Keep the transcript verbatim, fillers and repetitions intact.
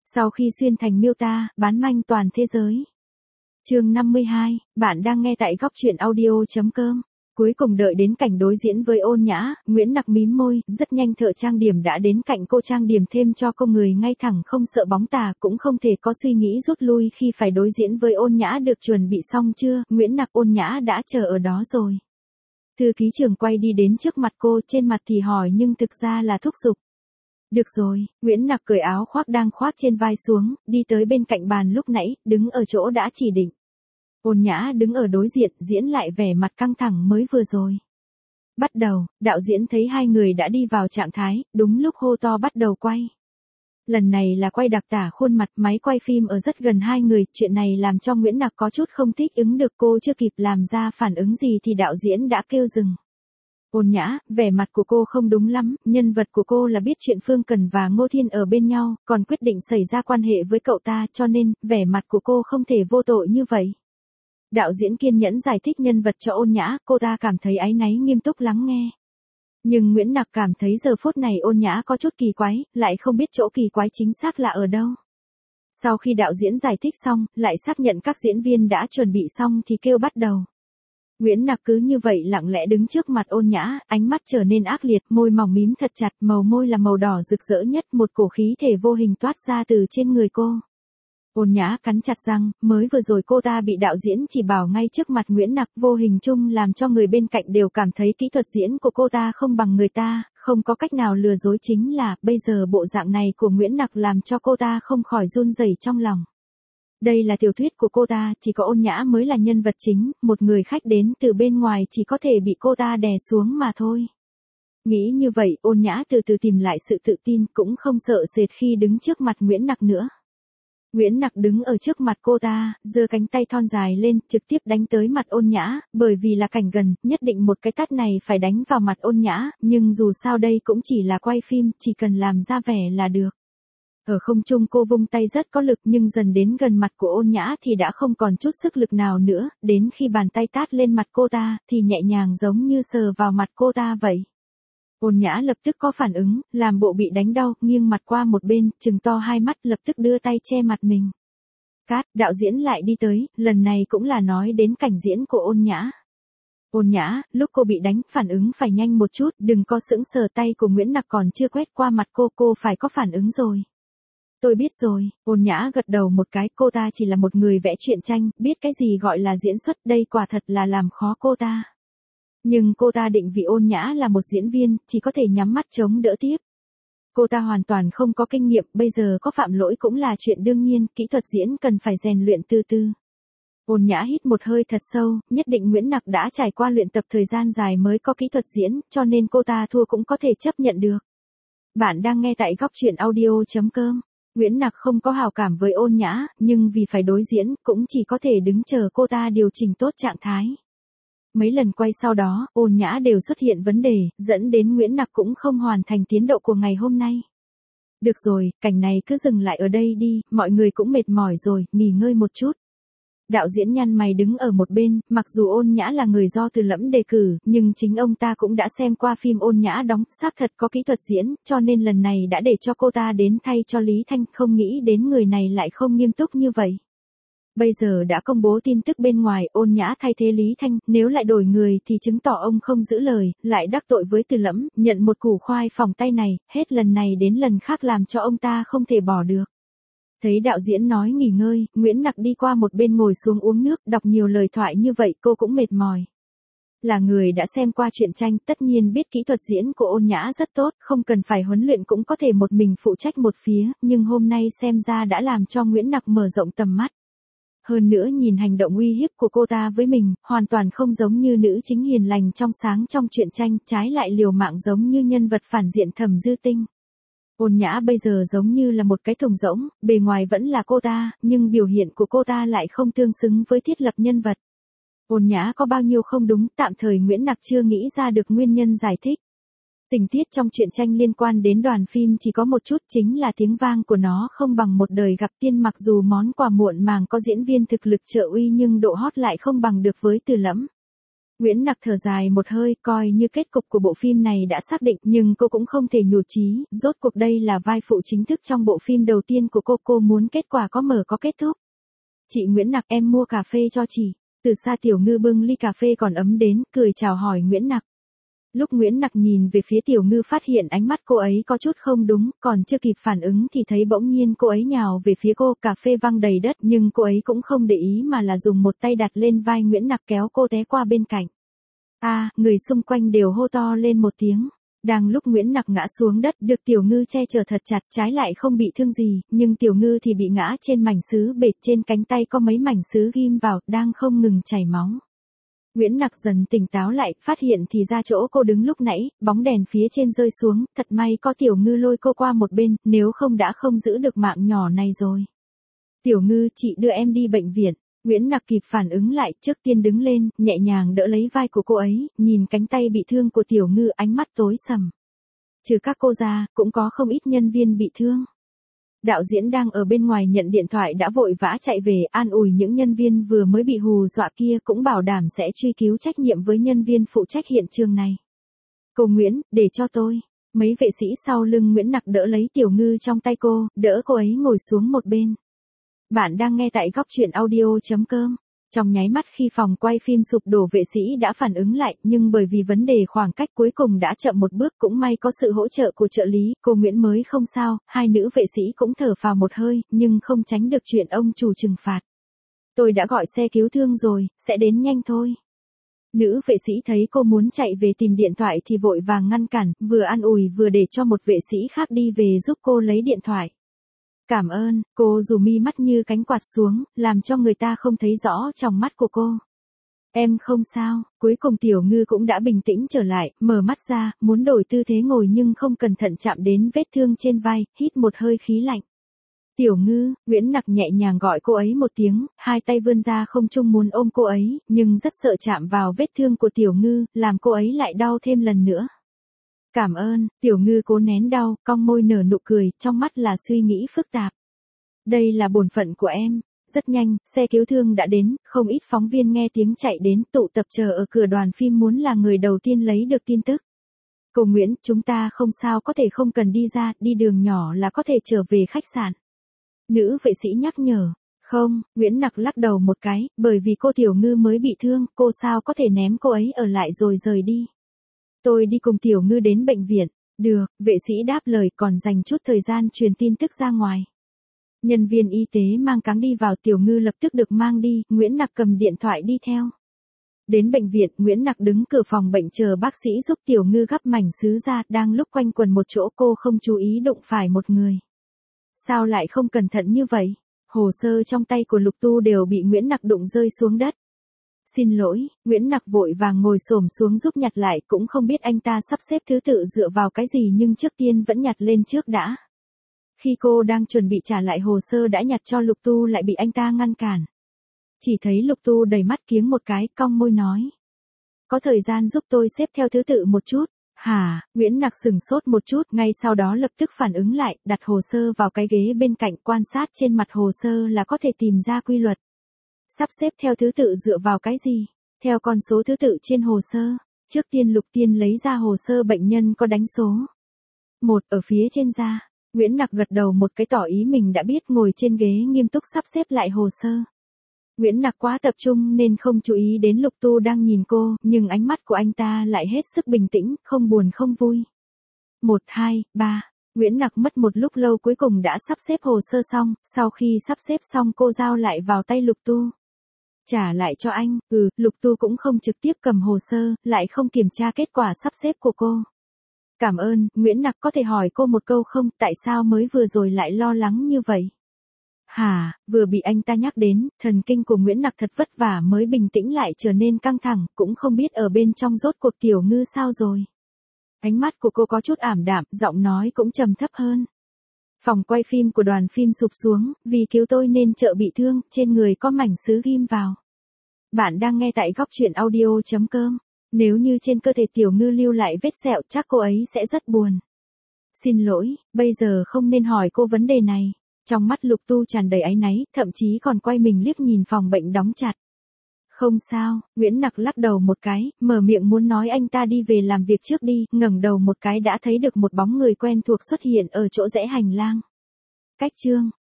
Sau khi xuyên thành miêu ta, bán manh toàn thế giới. Chương năm mươi hai, bạn đang nghe tại góc truyện audio chấm com. Cuối cùng đợi đến cảnh đối diễn với Ôn Nhã, Nguyễn Nặc mím môi, rất nhanh thợ trang điểm đã đến cạnh cô trang điểm thêm cho cô, người ngay thẳng không sợ bóng tà, cũng không thể có suy nghĩ rút lui khi phải đối diễn với Ôn Nhã. Được chuẩn bị xong chưa? Nguyễn Nặc, Ôn Nhã đã chờ ở đó rồi. Thư ký trưởng quay đi đến trước mặt cô, trên mặt thì hỏi nhưng thực ra là thúc giục. Được rồi, Nguyễn Nặc cởi áo khoác đang khoác trên vai xuống, đi tới bên cạnh bàn lúc nãy, đứng ở chỗ đã chỉ định. Ôn Nhã đứng ở đối diện, diễn lại vẻ mặt căng thẳng mới vừa rồi. Bắt đầu, đạo diễn thấy hai người đã đi vào trạng thái, đúng lúc hô to bắt đầu quay. Lần này là quay đặc tả khuôn mặt, máy quay phim ở rất gần hai người, chuyện này làm cho Nguyễn Nặc có chút không thích ứng được, cô chưa kịp làm ra phản ứng gì thì đạo diễn đã kêu dừng. Ôn Nhã, vẻ mặt của cô không đúng lắm, nhân vật của cô là biết chuyện Phương Cần và Ngô Thiên ở bên nhau, còn quyết định xảy ra quan hệ với cậu ta, cho nên, vẻ mặt của cô không thể vô tội như vậy. Đạo diễn kiên nhẫn giải thích nhân vật cho Ôn Nhã, cô ta cảm thấy áy náy nghiêm túc lắng nghe. Nhưng Nguyễn Nặc cảm thấy giờ phút này Ôn Nhã có chút kỳ quái, lại không biết chỗ kỳ quái chính xác là ở đâu. Sau khi đạo diễn giải thích xong, lại xác nhận các diễn viên đã chuẩn bị xong thì kêu bắt đầu. Nguyễn Nặc cứ như vậy lặng lẽ đứng trước mặt Ôn Nhã, ánh mắt trở nên ác liệt, môi mỏng mím thật chặt, màu môi là màu đỏ rực rỡ nhất, một cổ khí thể vô hình toát ra từ trên người cô. Ôn Nhã cắn chặt răng, mới vừa rồi cô ta bị đạo diễn chỉ bảo ngay trước mặt Nguyễn Nặc, vô hình chung làm cho người bên cạnh đều cảm thấy kỹ thuật diễn của cô ta không bằng người ta, không có cách nào lừa dối, chính là bây giờ bộ dạng này của Nguyễn Nặc làm cho cô ta không khỏi run rẩy trong lòng. Đây là tiểu thuyết của cô ta, chỉ có Ôn Nhã mới là nhân vật chính, một người khách đến từ bên ngoài chỉ có thể bị cô ta đè xuống mà thôi. Nghĩ như vậy, Ôn Nhã từ từ tìm lại sự tự tin, cũng không sợ sệt khi đứng trước mặt Nguyễn Nặc nữa. Nguyễn Nặc đứng ở trước mặt cô ta, giơ cánh tay thon dài lên, trực tiếp đánh tới mặt Ôn Nhã, bởi vì là cảnh gần, nhất định một cái tát này phải đánh vào mặt Ôn Nhã, nhưng dù sao đây cũng chỉ là quay phim, chỉ cần làm ra vẻ là được. Ở không trung cô vung tay rất có lực, nhưng dần đến gần mặt của Ôn Nhã thì đã không còn chút sức lực nào nữa, đến khi bàn tay tát lên mặt cô ta, thì nhẹ nhàng giống như sờ vào mặt cô ta vậy. Ôn Nhã lập tức có phản ứng, làm bộ bị đánh đau, nghiêng mặt qua một bên, trừng to hai mắt, lập tức đưa tay che mặt mình. Cát, đạo diễn lại đi tới, lần này cũng là nói đến cảnh diễn của Ôn Nhã. Ôn Nhã, lúc cô bị đánh, phản ứng phải nhanh một chút, đừng có sững sờ, tay của Nguyễn Nặc còn chưa quét qua mặt cô, cô phải có phản ứng rồi. Tôi biết rồi, Ôn Nhã gật đầu một cái, cô ta chỉ là một người vẽ truyện tranh, biết cái gì gọi là diễn xuất, đây quả thật là làm khó cô ta. Nhưng cô ta định vị Ôn Nhã là một diễn viên, chỉ có thể nhắm mắt chống đỡ tiếp. Cô ta hoàn toàn không có kinh nghiệm, bây giờ có phạm lỗi cũng là chuyện đương nhiên, kỹ thuật diễn cần phải rèn luyện từ từ. Ôn Nhã hít một hơi thật sâu, nhất định Nguyễn Nặc đã trải qua luyện tập thời gian dài mới có kỹ thuật diễn, cho nên cô ta thua cũng có thể chấp nhận được. Bạn đang nghe tại góc truyện audio chấm com. Nguyễn Nặc không có hào cảm với Ôn Nhã, nhưng vì phải đối diễn, cũng chỉ có thể đứng chờ cô ta điều chỉnh tốt trạng thái. Mấy lần quay sau đó, Ôn Nhã đều xuất hiện vấn đề, dẫn đến Nguyễn Nặc cũng không hoàn thành tiến độ của ngày hôm nay. Được rồi, cảnh này cứ dừng lại ở đây đi, mọi người cũng mệt mỏi rồi, nghỉ ngơi một chút. Đạo diễn nhăn mày đứng ở một bên, mặc dù Ôn Nhã là người do Từ Lẫm đề cử, nhưng chính ông ta cũng đã xem qua phim Ôn Nhã đóng, xác thật có kỹ thuật diễn, cho nên lần này đã để cho cô ta đến thay cho Lý Thanh, không nghĩ đến người này lại không nghiêm túc như vậy. Bây giờ đã công bố tin tức bên ngoài, Ôn Nhã thay thế Lý Thanh, nếu lại đổi người thì chứng tỏ ông không giữ lời, lại đắc tội với Từ Lẫm, nhận một củ khoai phỏng tay này, hết lần này đến lần khác làm cho ông ta không thể bỏ được. Thấy đạo diễn nói nghỉ ngơi, Nguyễn Nặc đi qua một bên ngồi xuống uống nước, đọc nhiều lời thoại như vậy cô cũng mệt mỏi. Là người đã xem qua truyện tranh, tất nhiên biết kỹ thuật diễn của Ôn Nhã rất tốt, không cần phải huấn luyện cũng có thể một mình phụ trách một phía, nhưng hôm nay xem ra đã làm cho Nguyễn Nặc mở rộng tầm mắt. Hơn nữa nhìn hành động uy hiếp của cô ta với mình, hoàn toàn không giống như nữ chính hiền lành trong sáng trong truyện tranh, trái lại liều mạng giống như nhân vật phản diện Thẩm Dư Tinh. Ôn Nhã bây giờ giống như là một cái thùng rỗng, bề ngoài vẫn là cô ta, nhưng biểu hiện của cô ta lại không tương xứng với thiết lập nhân vật. Ôn Nhã có bao nhiêu không đúng, tạm thời Nguyễn Nặc chưa nghĩ ra được nguyên nhân giải thích. Tình tiết trong truyện tranh liên quan đến đoàn phim chỉ có một chút, chính là tiếng vang của nó không bằng Một Đời Gặp Tiên, mặc dù món quà muộn màng có diễn viên thực lực trợ uy nhưng độ hot lại không bằng được với Từ Lẫm. Nguyễn Nặc thở dài một hơi, coi như kết cục của bộ phim này đã xác định, nhưng cô cũng không thể nhụt chí, rốt cuộc đây là vai phụ chính thức trong bộ phim đầu tiên của cô, cô muốn kết quả có mở có kết thúc. Chị Nguyễn Nặc, em mua cà phê cho chị. Từ xa Tiểu Ngư bưng ly cà phê còn ấm đến, cười chào hỏi Nguyễn Nặc. Lúc Nguyễn Nặc nhìn về phía Tiểu Ngư phát hiện ánh mắt cô ấy có chút không đúng, còn chưa kịp phản ứng thì thấy bỗng nhiên cô ấy nhào về phía cô, cà phê văng đầy đất nhưng cô ấy cũng không để ý mà là dùng một tay đặt lên vai Nguyễn Nặc kéo cô té qua bên cạnh. A, à, người xung quanh đều hô to lên một tiếng. Đang lúc Nguyễn Nặc ngã xuống đất được Tiểu Ngư che chở thật chặt, trái lại không bị thương gì, nhưng Tiểu Ngư thì bị ngã trên mảnh sứ bệt, trên cánh tay có mấy mảnh sứ ghim vào, đang không ngừng chảy máu. Nguyễn Nặc dần tỉnh táo lại, phát hiện thì ra chỗ cô đứng lúc nãy, bóng đèn phía trên rơi xuống, thật may có Tiểu Ngư lôi cô qua một bên, nếu không đã không giữ được mạng nhỏ này rồi. Tiểu Ngư, chị đưa em đi bệnh viện. Nguyễn Nặc kịp phản ứng lại, trước tiên đứng lên, nhẹ nhàng đỡ lấy vai của cô ấy, nhìn cánh tay bị thương của Tiểu Ngư, ánh mắt tối sầm. Trừ các cô ra, cũng có không ít nhân viên bị thương. Đạo diễn đang ở bên ngoài nhận điện thoại đã vội vã chạy về, an ủi những nhân viên vừa mới bị hù dọa kia, cũng bảo đảm sẽ truy cứu trách nhiệm với nhân viên phụ trách hiện trường này. Cô Nguyễn, để cho tôi. Mấy vệ sĩ sau lưng Nguyễn Nặc đỡ lấy Tiểu Ngư trong tay cô, đỡ cô ấy ngồi xuống một bên. Bạn đang nghe tại góc truyện audio.com. Trong nháy mắt khi phòng quay phim sụp đổ, vệ sĩ đã phản ứng lại, nhưng bởi vì vấn đề khoảng cách cuối cùng đã chậm một bước, cũng may có sự hỗ trợ của trợ lý, cô Nguyễn mới không sao, hai nữ vệ sĩ cũng thở phào một hơi, nhưng không tránh được chuyện ông chủ trừng phạt. Tôi đã gọi xe cứu thương rồi, sẽ đến nhanh thôi. Nữ vệ sĩ thấy cô muốn chạy về tìm điện thoại thì vội vàng ngăn cản, vừa an ủi vừa để cho một vệ sĩ khác đi về giúp cô lấy điện thoại. Cảm ơn, cô dù mi mắt như cánh quạt xuống, làm cho người ta không thấy rõ trong mắt của cô. Em không sao, cuối cùng Tiểu Ngư cũng đã bình tĩnh trở lại, mở mắt ra, muốn đổi tư thế ngồi nhưng không cẩn thận chạm đến vết thương trên vai, hít một hơi khí lạnh. Tiểu Ngư, Nguyễn Nặc nhẹ nhàng gọi cô ấy một tiếng, hai tay vươn ra không trung muốn ôm cô ấy, nhưng rất sợ chạm vào vết thương của Tiểu Ngư, làm cô ấy lại đau thêm lần nữa. Cảm ơn, Tiểu Ngư cố nén đau, cong môi nở nụ cười, trong mắt là suy nghĩ phức tạp. Đây là bổn phận của em. Rất nhanh, xe cứu thương đã đến, không ít phóng viên nghe tiếng chạy đến, tụ tập chờ ở cửa đoàn phim muốn là người đầu tiên lấy được tin tức. Cô Nguyễn, chúng ta không sao, có thể không cần đi ra, đi đường nhỏ là có thể trở về khách sạn. Nữ vệ sĩ nhắc nhở. Không, Nguyễn Nặc lắc đầu một cái, bởi vì cô Tiểu Ngư mới bị thương, cô sao có thể ném cô ấy ở lại rồi rời đi. Tôi đi cùng Tiểu Ngư đến bệnh viện. Được, vệ sĩ đáp lời, còn dành chút thời gian truyền tin tức ra ngoài. Nhân viên y tế mang cáng đi vào, Tiểu Ngư lập tức được mang đi, Nguyễn Nặc cầm điện thoại đi theo. Đến bệnh viện, Nguyễn Nặc đứng cửa phòng bệnh chờ bác sĩ giúp Tiểu Ngư gắp mảnh sứ ra, đang lúc quanh quần một chỗ cô không chú ý đụng phải một người. Sao lại không cẩn thận như vậy? Hồ sơ trong tay của Lục Tu đều bị Nguyễn Nặc đụng rơi xuống đất. Xin lỗi, Nguyễn Nặc vội vàng ngồi xổm xuống giúp nhặt lại, cũng không biết anh ta sắp xếp thứ tự dựa vào cái gì nhưng trước tiên vẫn nhặt lên trước đã. Khi cô đang chuẩn bị trả lại hồ sơ đã nhặt cho Lục Tu lại bị anh ta ngăn cản. Chỉ thấy Lục Tu đầy mắt kiếng một cái, cong môi nói. Có thời gian giúp tôi xếp theo thứ tự một chút. Hả, Nguyễn Nặc sừng sốt một chút, ngay sau đó lập tức phản ứng lại, đặt hồ sơ vào cái ghế bên cạnh, quan sát trên mặt hồ sơ là có thể tìm ra quy luật. Sắp xếp theo thứ tự dựa vào cái gì? Theo con số thứ tự trên hồ sơ. Trước tiên Lục Tiên lấy ra hồ sơ bệnh nhân có đánh số. Một ở phía trên ra. Nguyễn Nặc gật đầu một cái tỏ ý mình đã biết, ngồi trên ghế nghiêm túc sắp xếp lại hồ sơ. Nguyễn Nặc quá tập trung nên không chú ý đến Lục Tu đang nhìn cô, nhưng ánh mắt của anh ta lại hết sức bình tĩnh, không buồn không vui. Một, hai, ba. Nguyễn Nặc mất một lúc lâu cuối cùng đã sắp xếp hồ sơ xong, sau khi sắp xếp xong cô giao lại vào tay Lục Tu. Trả lại cho anh, ừ, Lục Tu cũng không trực tiếp cầm hồ sơ, lại không kiểm tra kết quả sắp xếp của cô. Cảm ơn, Nguyễn Nặc có thể hỏi cô một câu không, tại sao mới vừa rồi lại lo lắng như vậy? Hả, vừa bị anh ta nhắc đến, thần kinh của Nguyễn Nặc thật vất vả mới bình tĩnh lại trở nên căng thẳng, cũng không biết ở bên trong rốt cuộc Tiểu Ngư sao rồi. Ánh mắt của cô có chút ảm đạm, giọng nói cũng trầm thấp hơn. Phòng quay phim của đoàn phim sụp xuống, vì cứu tôi nên chợ bị thương, trên người có mảnh sứ ghim vào. Bạn đang nghe tại góc truyện audio.com. Nếu như trên cơ thể Tiểu Ngư lưu lại vết sẹo chắc cô ấy sẽ rất buồn. Xin lỗi, bây giờ không nên hỏi cô vấn đề này. Trong mắt Lục Tu tràn đầy áy náy, thậm chí còn quay mình liếc nhìn phòng bệnh đóng chặt. Không sao, Nguyễn Nặc lắc đầu một cái, mở miệng muốn nói anh ta đi về làm việc trước đi, ngẩng đầu một cái đã thấy được một bóng người quen thuộc xuất hiện ở chỗ rẽ hành lang. Cách Trương,